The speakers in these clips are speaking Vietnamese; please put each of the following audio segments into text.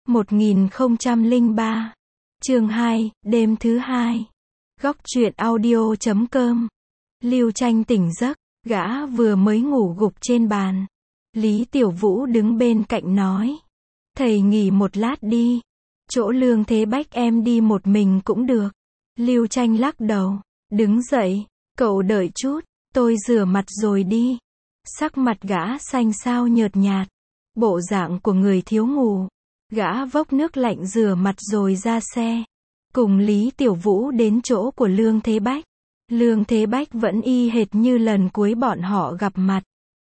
1003. Chương 2, đêm thứ 2. Góc truyện audio.com. Lưu Tranh tỉnh giấc, gã vừa mới ngủ gục trên bàn. Lý Tiểu Vũ đứng bên cạnh nói: "Thầy nghỉ một lát đi. Chỗ Lương Thế Bách em đi một mình cũng được." Lưu Tranh lắc đầu, đứng dậy: "Cậu đợi chút, tôi rửa mặt rồi đi." Sắc mặt gã xanh xao nhợt nhạt, bộ dạng của người thiếu ngủ. Gã vốc nước lạnh rửa mặt rồi ra xe, cùng Lý Tiểu Vũ đến chỗ của Lương Thế Bách. Lương Thế Bách vẫn y hệt như lần cuối bọn họ gặp mặt.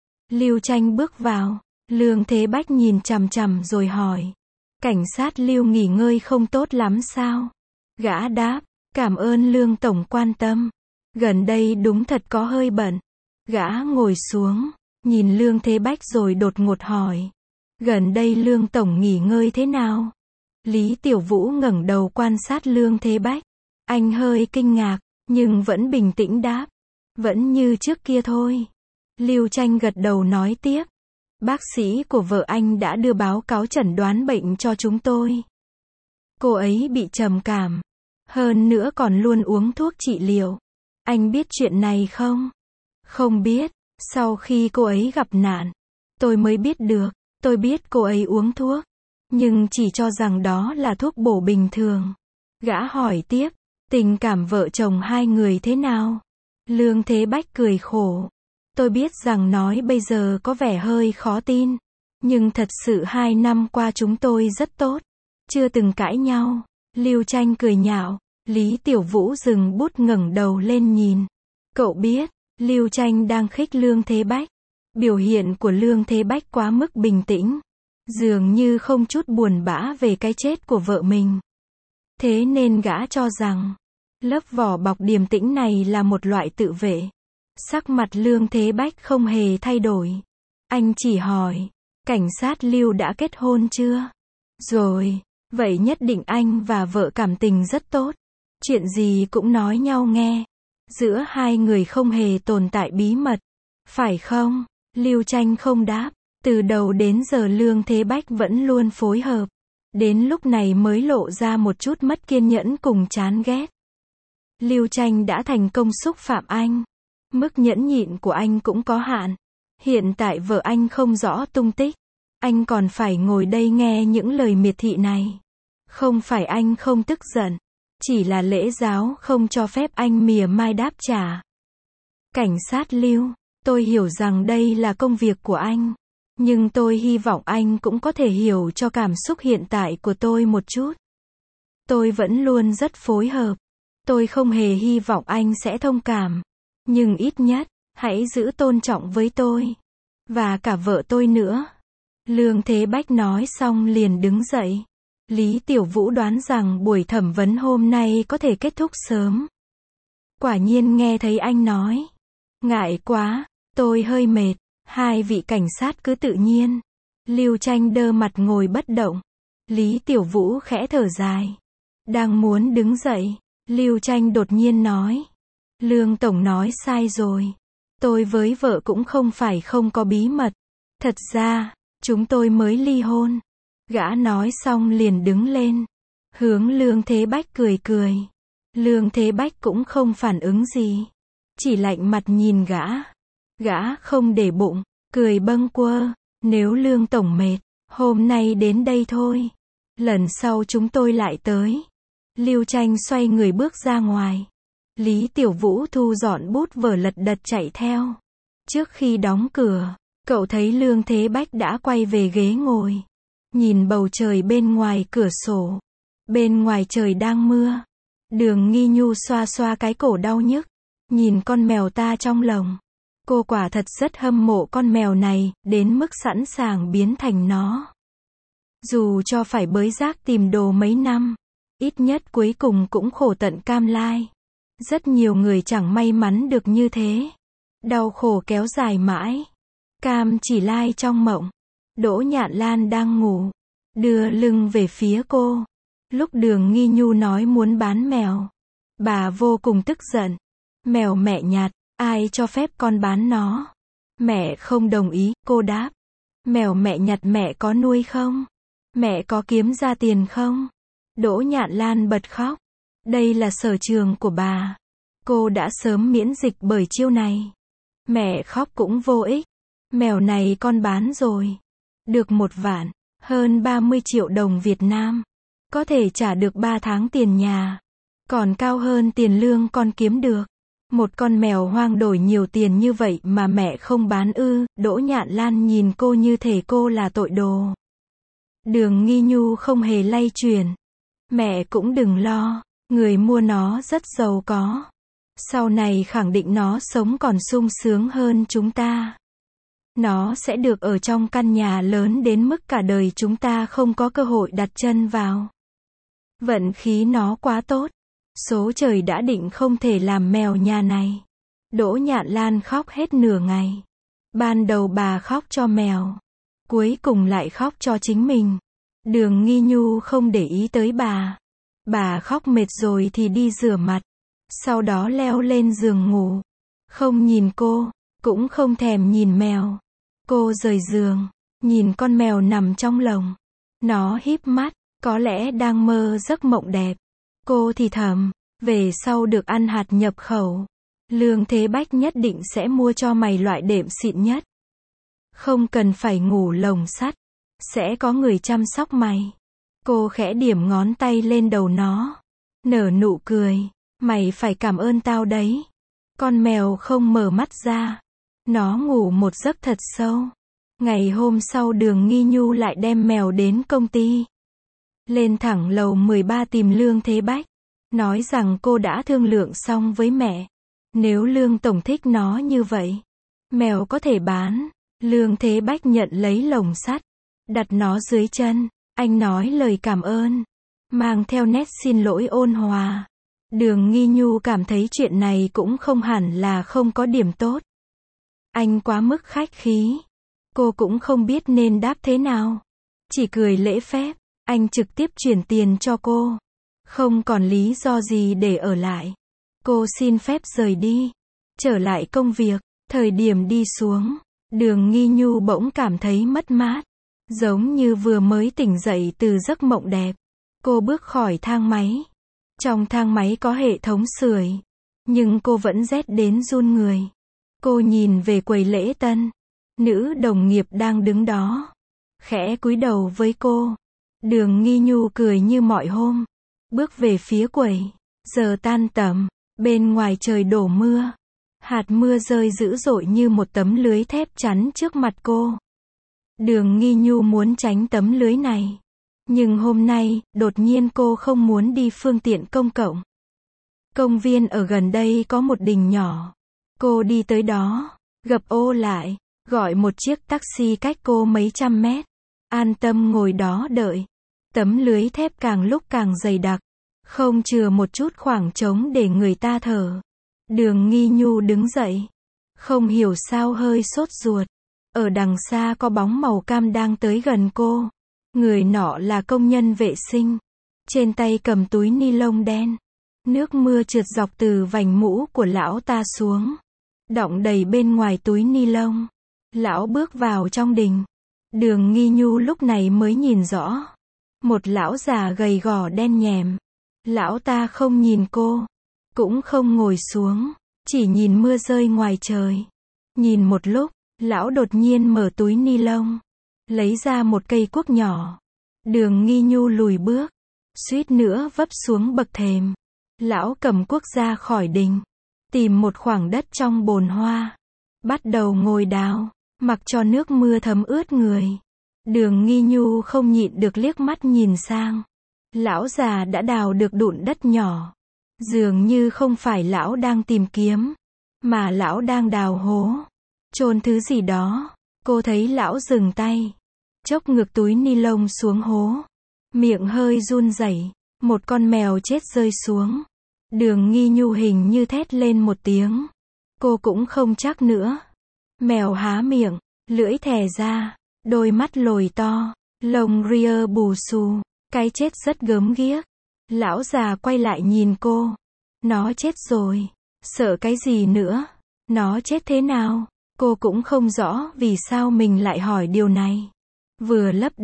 Lưu Tranh bước vào, Lương Thế Bách nhìn chằm chằm rồi hỏi: "Cảnh sát Lưu nghỉ ngơi không tốt lắm sao?" Gã đáp: "Cảm ơn Lương Tổng quan tâm. Gần đây đúng thật có hơi bận." Gã ngồi xuống, nhìn Lương Thế Bách rồi đột ngột hỏi: "Gần đây Lương Tổng nghỉ ngơi thế nào?" Lý Tiểu Vũ ngẩng đầu quan sát Lương Thế Bách. Anh hơi kinh ngạc, nhưng vẫn bình tĩnh đáp: "Vẫn như trước kia thôi." Lưu Tranh gật đầu nói tiếp: "Bác sĩ của vợ anh đã đưa báo cáo chẩn đoán bệnh cho chúng tôi. Cô ấy bị trầm cảm, hơn nữa còn luôn uống thuốc trị liệu. Anh biết chuyện này không?" "Không biết, sau khi cô ấy gặp nạn, tôi mới biết được. Tôi biết cô ấy uống thuốc, nhưng chỉ cho rằng đó là thuốc bổ bình thường." Gã hỏi tiếp: "Tình cảm vợ chồng hai người thế nào?" Lương Thế Bách cười khổ: "Tôi biết rằng nói bây giờ có vẻ hơi khó tin, nhưng thật sự 2 năm qua chúng tôi rất tốt, chưa từng cãi nhau." Lưu Tranh cười nhạo. Lý Tiểu Vũ dừng bút ngẩng đầu lên nhìn. Cậu biết, Lưu Tranh đang khích Lương Thế Bách. Biểu hiện của Lương Thế Bách quá mức bình tĩnh, dường như không chút buồn bã về cái chết của vợ mình. Thế nên gã cho rằng, lớp vỏ bọc điềm tĩnh này là một loại tự vệ. Sắc mặt Lương Thế Bách không hề thay đổi. Anh chỉ hỏi: "Cảnh sát Lưu đã kết hôn chưa?" "Rồi." "Vậy nhất định anh và vợ cảm tình rất tốt. Chuyện gì cũng nói nhau nghe. Giữa hai người không hề tồn tại bí mật, phải không?" Lưu Tranh không đáp. Từ đầu đến giờ Lương Thế Bách vẫn luôn phối hợp. Đến lúc này mới lộ ra một chút mất kiên nhẫn cùng chán ghét. Lưu Tranh đã thành công xúc phạm anh. Mức nhẫn nhịn của anh cũng có hạn. Hiện tại vợ anh không rõ tung tích. Anh còn phải ngồi đây nghe những lời miệt thị này. Không phải anh không tức giận, chỉ là lễ giáo không cho phép anh mỉa mai đáp trả. "Cảnh sát Lưu, tôi hiểu rằng đây là công việc của anh, nhưng tôi hy vọng anh cũng có thể hiểu cho cảm xúc hiện tại của tôi một chút. Tôi vẫn luôn rất phối hợp. Tôi không hề hy vọng anh sẽ thông cảm. Nhưng ít nhất, hãy giữ tôn trọng với tôi. Và cả vợ tôi nữa." Lương Thế Bách nói xong liền đứng dậy. Lý Tiểu Vũ đoán rằng buổi thẩm vấn hôm nay có thể kết thúc sớm. Quả nhiên nghe thấy anh nói: "Ngại quá, tôi hơi mệt, hai vị cảnh sát cứ tự nhiên." Lưu Tranh đơ mặt ngồi bất động. Lý Tiểu Vũ khẽ thở dài, đang muốn đứng dậy, Lưu Tranh đột nhiên nói: "Lương Tổng nói sai rồi. Tôi với vợ cũng không phải không có bí mật. Thật ra, chúng tôi mới ly hôn." Gã nói xong liền đứng lên, hướng Lương Thế Bách cười cười. Lương Thế Bách cũng không phản ứng gì, chỉ lạnh mặt nhìn gã. Gã không để bụng, cười bâng quơ: "Nếu Lương Tổng mệt, hôm nay đến đây thôi. Lần sau chúng tôi lại tới." Lưu Tranh xoay người bước ra ngoài. Lý Tiểu Vũ thu dọn bút vở lật đật chạy theo. Trước khi đóng cửa, cậu thấy Lương Thế Bách đã quay về ghế ngồi, nhìn bầu trời bên ngoài cửa sổ. Bên ngoài trời đang mưa. Đường Nghi Nhu xoa xoa cái cổ đau nhức, nhìn con mèo ta trong lồng. Cô quả thật rất hâm mộ con mèo này, đến mức sẵn sàng biến thành nó. Dù cho phải bới rác tìm đồ mấy năm, ít nhất cuối cùng cũng khổ tận cam lai. Rất nhiều người chẳng may mắn được như thế. Đau khổ kéo dài mãi. Cam chỉ lai trong mộng. Đỗ Nhạn Lan đang ngủ, đưa lưng về phía cô. Lúc Đường Nghi Nhu nói muốn bán mèo, bà vô cùng tức giận. "Mèo mẹ nhặt, ai cho phép con bán nó?" "Mẹ không đồng ý," cô đáp. "Mèo mẹ nhặt mẹ có nuôi không?" Mẹ có kiếm ra tiền không? Đỗ Nhạn Lan bật khóc. Đây là sở trường của bà. Cô đã sớm miễn dịch bởi chiêu này. Mẹ khóc cũng vô ích. Mèo này con bán rồi. Được 1 vạn, hơn 30 triệu đồng Việt Nam. Có thể trả được 3 tháng tiền nhà. Còn cao hơn tiền lương con kiếm được. Một con mèo hoang đổi nhiều tiền như vậy mà mẹ không bán ư? Đỗ Nhạn Lan nhìn cô như thể cô là tội đồ. Đường Nghi Nhu không hề lay chuyển. Mẹ cũng đừng lo, người mua nó rất giàu có. Sau này khẳng định nó sống còn sung sướng hơn chúng ta. Nó sẽ được ở trong căn nhà lớn đến mức cả đời chúng ta không có cơ hội đặt chân vào. Vận khí nó quá tốt. Số trời đã định không thể làm mèo nhà này. Đỗ Nhạn Lan khóc hết nửa ngày. Ban đầu bà khóc cho mèo. Cuối cùng lại khóc cho chính mình. Đường Nghi Nhu không để ý tới bà. Bà khóc mệt rồi thì đi rửa mặt. Sau đó leo lên giường ngủ. Không nhìn cô, cũng không thèm nhìn mèo. Cô rời giường, nhìn con mèo nằm trong lồng. Nó híp mắt, có lẽ đang mơ giấc mộng đẹp. Cô thì thầm, về sau được ăn hạt nhập khẩu. Lương Thế Bách nhất định sẽ mua cho mày loại đệm xịn nhất. Không cần phải ngủ lồng sắt. Sẽ có người chăm sóc mày. Cô khẽ điểm ngón tay lên đầu nó. Nở nụ cười. Mày phải cảm ơn tao đấy. Con mèo không mở mắt ra. Nó ngủ một giấc thật sâu. Ngày hôm sau Đường Nghi Nhu lại đem mèo đến công ty. Lên thẳng lầu 13 tìm Lương Thế Bách. Nói rằng cô đã thương lượng xong với mẹ. Nếu Lương Tổng thích nó như vậy, mèo có thể bán. Lương Thế Bách nhận lấy lồng sắt. Đặt nó dưới chân. Anh nói lời cảm ơn. Mang theo nét xin lỗi ôn hòa. Đường Nghi Nhu cảm thấy chuyện này cũng không hẳn là không có điểm tốt. Anh quá mức khách khí. Cô cũng không biết nên đáp thế nào. Chỉ cười lễ phép. Anh trực tiếp chuyển tiền cho cô. Không còn lý do gì để ở lại. Cô xin phép rời đi. Trở lại công việc. Thời điểm đi xuống, Đường Nghi Nhu bỗng cảm thấy mất mát. Giống như vừa mới tỉnh dậy từ giấc mộng đẹp. Cô bước khỏi thang máy. Trong thang máy có hệ thống sưởi. Nhưng cô vẫn rét đến run người. Cô nhìn về quầy lễ tân. Nữ đồng nghiệp đang đứng đó. Khẽ cúi đầu với cô. Đường Nghi Nhu cười như mọi hôm. Bước về phía quầy. Giờ tan tầm. Bên ngoài trời đổ mưa. Hạt mưa rơi dữ dội như một tấm lưới thép chắn trước mặt cô. Đường Nghi Nhu muốn tránh tấm lưới này. Nhưng hôm nay, đột nhiên cô không muốn đi phương tiện công cộng. Công viên ở gần đây có một đình nhỏ. Cô đi tới đó, gập ô lại, gọi một chiếc taxi cách cô mấy trăm mét. An tâm ngồi đó đợi. Tấm lưới thép càng lúc càng dày đặc. Không chừa một chút khoảng trống để người ta thở. Đường Nghi Nhu đứng dậy. Không hiểu sao hơi sốt ruột. Ở đằng xa có bóng màu cam đang tới gần cô. Người nọ là công nhân vệ sinh. Trên tay cầm túi ni lông đen. Nước mưa trượt dọc từ vành mũ của lão ta xuống. Đọng đầy bên ngoài túi ni lông. Lão bước vào trong đình. Đường Nghi Nhu lúc này mới nhìn rõ. Một lão già gầy gò đen nhèm. Lão ta không nhìn cô. Cũng không ngồi xuống. Chỉ nhìn mưa rơi ngoài trời. Nhìn một lúc, lão đột nhiên mở túi ni lông. Lấy ra một cây cuốc nhỏ. Đường Nghi Nhu lùi bước. Suýt nữa vấp xuống bậc thềm. Lão cầm cuốc ra khỏi đình. Tìm một khoảng đất trong bồn hoa. Bắt đầu ngồi đào. Mặc cho nước mưa thấm ướt người. Đường Nghi Nhu không nhịn được liếc mắt nhìn sang. Lão già đã đào được đụn đất nhỏ. Dường như không phải lão đang tìm kiếm. Mà lão đang đào hố. Chôn thứ gì đó. Cô thấy lão dừng tay. Chốc ngược túi ni lông xuống hố. Miệng hơi run rẩy. Một con mèo chết rơi xuống. Đường Nghi Nhu hình như thét lên một tiếng. Cô cũng không chắc nữa. Mèo há miệng. Lưỡi thè ra. Đôi mắt lồi to. Lông ria bù xù. Cái chết rất gớm ghiếc. Lão già quay lại nhìn cô. Nó chết rồi. Sợ cái gì nữa? Nó chết thế nào? Cô cũng không rõ vì sao mình lại hỏi điều này. Vừa lấp đất,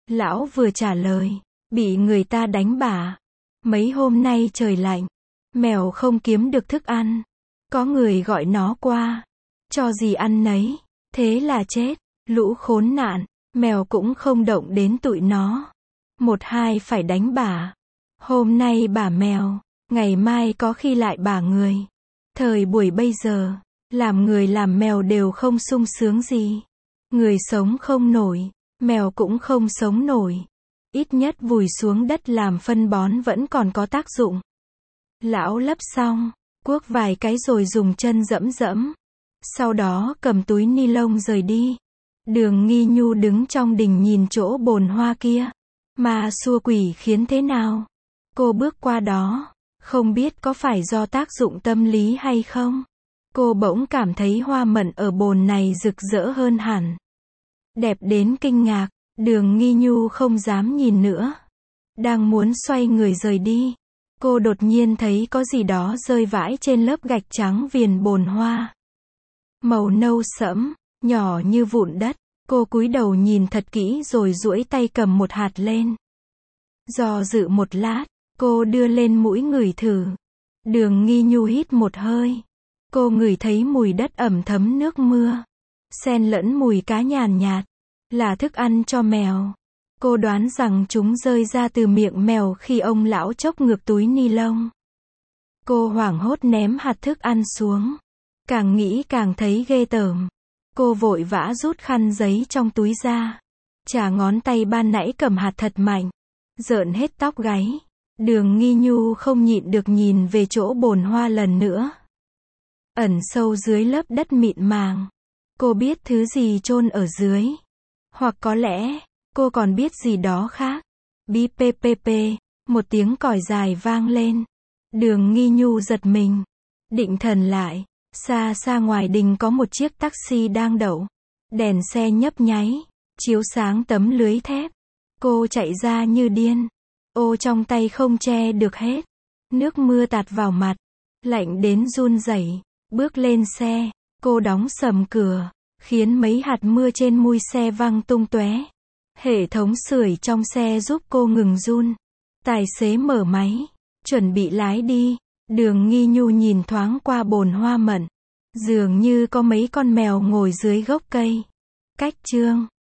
Lão vừa trả lời, bị người ta đánh bả. Mấy hôm nay trời lạnh, mèo không kiếm được thức ăn. Có người gọi nó qua, cho gì ăn nấy, thế là chết. Lũ khốn nạn, mèo cũng không động đến tụi nó. Một hai phải đánh bả. Hôm nay bả mèo, ngày mai có khi lại bả người. Thời buổi bây giờ, làm người làm mèo đều không sung sướng gì. Người sống không nổi, mèo cũng không sống nổi. Ít nhất vùi xuống đất làm phân bón vẫn còn có tác dụng. Lão lấp xong, cuốc vài cái rồi dùng chân dẫm dẫm. Sau đó cầm túi ni lông rời đi. Đường Nghi Nhu đứng trong đình nhìn chỗ bồn hoa kia. Mà xua quỷ khiến thế nào? Cô bước qua đó, không biết có phải do tác dụng tâm lý hay không? Cô bỗng cảm thấy hoa mận ở bồn này rực rỡ hơn hẳn. Đẹp đến kinh ngạc, Đường Nghi Nhu không dám nhìn nữa. Đang muốn xoay người rời đi. Cô đột nhiên thấy có gì đó rơi vãi trên lớp gạch trắng viền bồn hoa. Màu nâu sẫm, nhỏ như vụn đất. Cô cúi đầu nhìn thật kỹ rồi duỗi tay cầm một hạt lên. Do dự một lát, cô đưa lên mũi ngửi thử. Đường Nghi Nhu hít một hơi. Cô ngửi thấy mùi đất ẩm thấm nước mưa. Xen lẫn mùi cá nhàn nhạt. Là thức ăn cho mèo. Cô đoán rằng chúng rơi ra từ miệng mèo khi ông lão chốc ngược túi ni lông. Cô hoảng hốt ném hạt thức ăn xuống. Càng nghĩ càng thấy ghê tởm. Cô vội vã rút khăn giấy trong túi ra. Chà ngón tay ban nãy cầm hạt thật mạnh. Rợn hết tóc gáy. Đường Nghi Nhu không nhịn được nhìn về chỗ bồn hoa lần nữa. Ẩn sâu dưới lớp đất mịn màng. Cô biết thứ gì chôn ở dưới. Hoặc có lẽ, cô còn biết gì đó khác. Bí pê pê pê, một tiếng còi dài vang lên. Đường Nghi Nhu giật mình. Định thần lại, xa xa ngoài đình có một chiếc taxi đang đậu. Đèn xe nhấp nháy, chiếu sáng tấm lưới thép. Cô chạy ra như điên. Ô trong tay không che được hết. Nước mưa tạt vào mặt. Lạnh đến run rẩy. Bước lên xe, cô đóng sầm cửa, khiến mấy hạt mưa trên mui xe văng tung tóe. Hệ thống sưởi trong xe giúp cô ngừng run. Tài xế mở máy, chuẩn bị lái đi. Đường Nghi Nhu nhìn thoáng qua bồn hoa mận. Dường như có mấy con mèo ngồi dưới gốc cây. Cách chương